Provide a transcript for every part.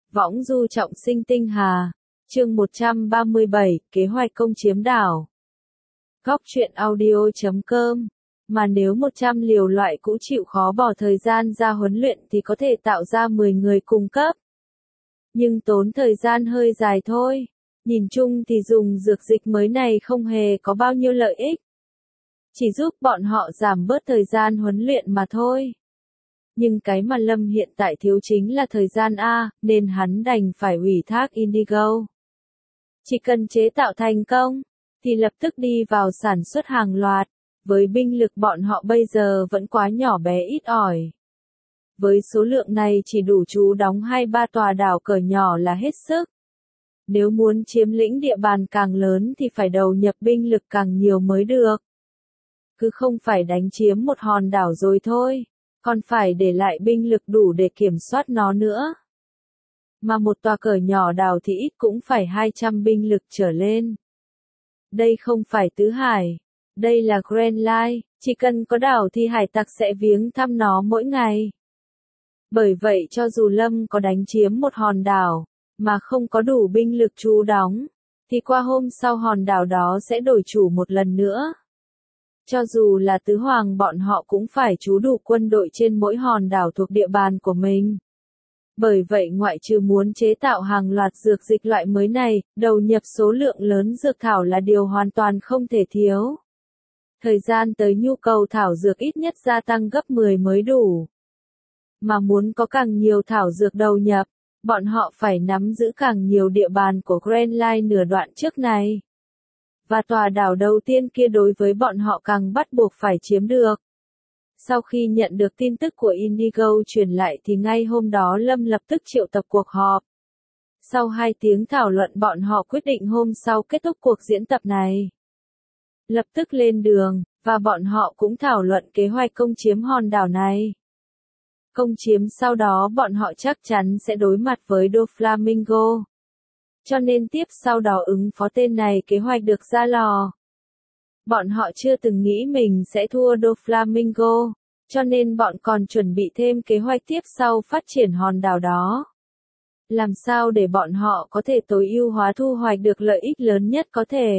Võng du trọng sinh tinh hà. Chương 137, kế hoạch công chiếm đảo. Góc truyện audio.com. Mà nếu 100 liều loại cũ chịu khó bỏ thời gian ra huấn luyện thì có thể tạo ra 10 người cùng cấp. Nhưng tốn thời gian hơi dài thôi. Nhìn chung thì dùng dược dịch mới này không hề có bao nhiêu lợi ích. Chỉ giúp bọn họ giảm bớt thời gian huấn luyện mà thôi. Nhưng cái mà Lâm hiện tại thiếu chính là thời gian A, nên hắn đành phải ủy thác Indigo. Chỉ cần chế tạo thành công, thì lập tức đi vào sản xuất hàng loạt, với binh lực bọn họ bây giờ vẫn quá nhỏ bé ít ỏi. Với số lượng này chỉ đủ trú đóng 2-3 tòa đảo cỡ nhỏ là hết sức. Nếu muốn chiếm lĩnh địa bàn càng lớn thì phải đầu nhập binh lực càng nhiều mới được. Cứ không phải đánh chiếm một hòn đảo rồi thôi, còn phải để lại binh lực đủ để kiểm soát nó nữa. Mà một tòa cỡ nhỏ đảo thì ít cũng phải 200 binh lực trở lên. Đây không phải Tứ Hải, đây là Grand Line, chỉ cần có đảo thì hải tặc sẽ viếng thăm nó mỗi ngày. Bởi vậy cho dù Lâm có đánh chiếm một hòn đảo, mà không có đủ binh lực trú đóng, thì qua hôm sau hòn đảo đó sẽ đổi chủ một lần nữa. Cho dù là tứ hoàng bọn họ cũng phải trú đủ quân đội trên mỗi hòn đảo thuộc địa bàn của mình. Bởi vậy ngoại trừ muốn chế tạo hàng loạt dược dịch loại mới này, đầu nhập số lượng lớn dược thảo là điều hoàn toàn không thể thiếu. Thời gian tới nhu cầu thảo dược ít nhất gia tăng gấp 10 mới đủ. Mà muốn có càng nhiều thảo dược đầu nhập, bọn họ phải nắm giữ càng nhiều địa bàn của Grand Line nửa đoạn trước này. Và tòa đảo đầu tiên kia đối với bọn họ càng bắt buộc phải chiếm được. Sau khi nhận được tin tức của Indigo truyền lại thì ngay hôm đó Lâm lập tức triệu tập cuộc họp. Sau 2 tiếng thảo luận bọn họ quyết định hôm sau kết thúc cuộc diễn tập này. Lập tức lên đường, và bọn họ cũng thảo luận kế hoạch công chiếm hòn đảo này. Công chiếm sau đó bọn họ chắc chắn sẽ đối mặt với Doflamingo. Cho nên tiếp sau đó ứng phó tên này kế hoạch được ra lò. Bọn họ chưa từng nghĩ mình sẽ thua Doflamingo, cho nên bọn còn chuẩn bị thêm kế hoạch tiếp sau phát triển hòn đảo đó. Làm sao để bọn họ có thể tối ưu hóa thu hoạch được lợi ích lớn nhất có thể.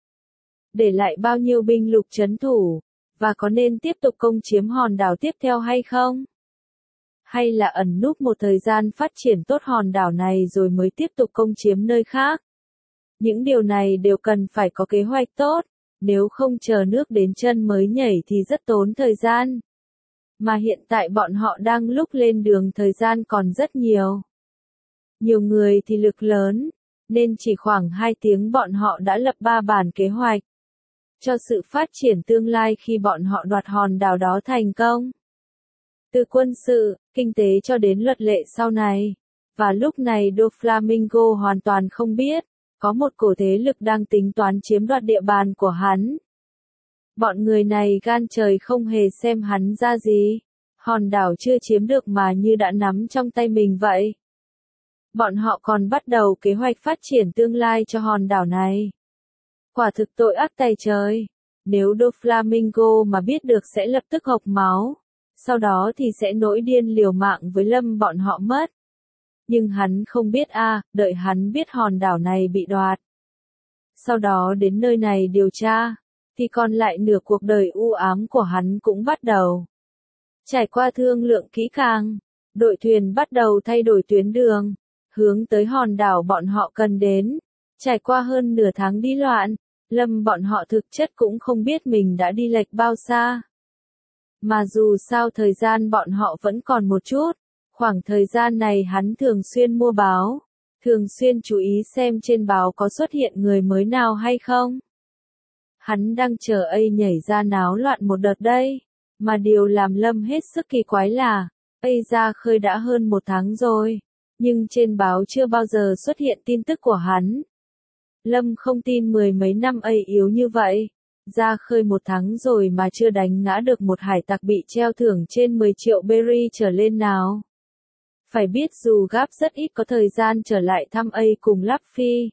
Để lại bao nhiêu binh lục trấn thủ, và có nên tiếp tục công chiếm hòn đảo tiếp theo hay không? Hay là ẩn núp một thời gian phát triển tốt hòn đảo này rồi mới tiếp tục công chiếm nơi khác? Những điều này đều cần phải có kế hoạch tốt, nếu không chờ nước đến chân mới nhảy thì rất tốn thời gian. Mà hiện tại bọn họ đang lúc lên đường thời gian còn rất nhiều. Nhiều người thì lực lớn, nên chỉ khoảng 2 tiếng bọn họ đã lập 3 bản kế hoạch. Cho sự phát triển tương lai khi bọn họ đoạt hòn đảo đó thành công. Từ quân sự, kinh tế cho đến luật lệ sau này. Và lúc này Doflamingo hoàn toàn không biết, có một cổ thế lực đang tính toán chiếm đoạt địa bàn của hắn. Bọn người này gan trời không hề xem hắn ra gì. Hòn đảo chưa chiếm được mà như đã nắm trong tay mình vậy. Bọn họ còn bắt đầu kế hoạch phát triển tương lai cho hòn đảo này. Quả thực tội ác tày trời. Nếu Doflamingo mà biết được sẽ lập tức hộc máu. Sau đó thì sẽ nổi điên liều mạng với Lâm bọn họ mất. Nhưng hắn không biết đợi hắn biết hòn đảo này bị đoạt. Sau đó đến nơi này điều tra, thì còn lại nửa cuộc đời u ám của hắn cũng bắt đầu. Trải qua thương lượng kỹ càng, đội thuyền bắt đầu thay đổi tuyến đường, hướng tới hòn đảo bọn họ cần đến. Trải qua hơn nửa tháng đi loạn, Lâm bọn họ thực chất cũng không biết mình đã đi lệch bao xa. Mà dù sao thời gian bọn họ vẫn còn một chút, khoảng thời gian này hắn thường xuyên mua báo, thường xuyên chú ý xem trên báo có xuất hiện người mới nào hay không. Hắn đang chờ nhảy ra náo loạn một đợt đây, mà điều làm Lâm hết sức kỳ quái là, ra khơi đã hơn 1 tháng rồi, nhưng trên báo chưa bao giờ xuất hiện tin tức của hắn. Lâm không tin 10 mấy năm yếu như vậy. Ra khơi 1 tháng rồi mà chưa đánh ngã được một hải tặc bị treo thưởng trên 10 triệu berry trở lên nào. Phải biết dù Gáp rất ít có thời gian trở lại thăm cùng Luffy.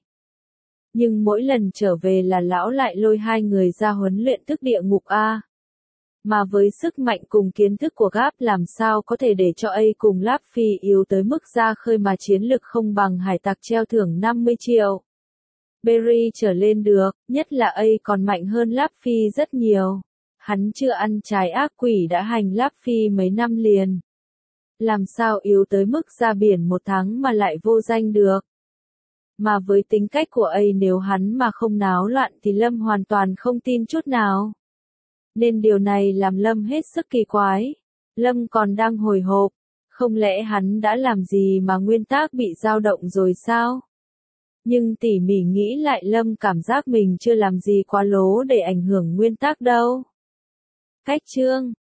Nhưng mỗi lần trở về là lão lại lôi 2 người ra huấn luyện thức địa ngục A. Mà với sức mạnh cùng kiến thức của Gap làm sao có thể để cho A cùng Lap Phi yếu tới mức ra khơi mà chiến lực không bằng hải tặc treo thưởng 50 triệu. Berry trở lên được, nhất là A còn mạnh hơn Lap Phi rất nhiều. Hắn chưa ăn trái ác quỷ đã hành Lap Phi mấy năm liền. Làm sao yếu tới mức ra biển một tháng mà lại vô danh được. Mà với tính cách của A nếu hắn mà không náo loạn thì Lâm hoàn toàn không tin chút nào. Nên điều này làm Lâm hết sức kỳ quái. Lâm còn đang hồi hộp, không lẽ hắn đã làm gì mà nguyên tắc bị dao động rồi sao? Nhưng tỉ mỉ nghĩ lại Lâm cảm giác mình chưa làm gì quá lố để ảnh hưởng nguyên tắc đâu. Cách chương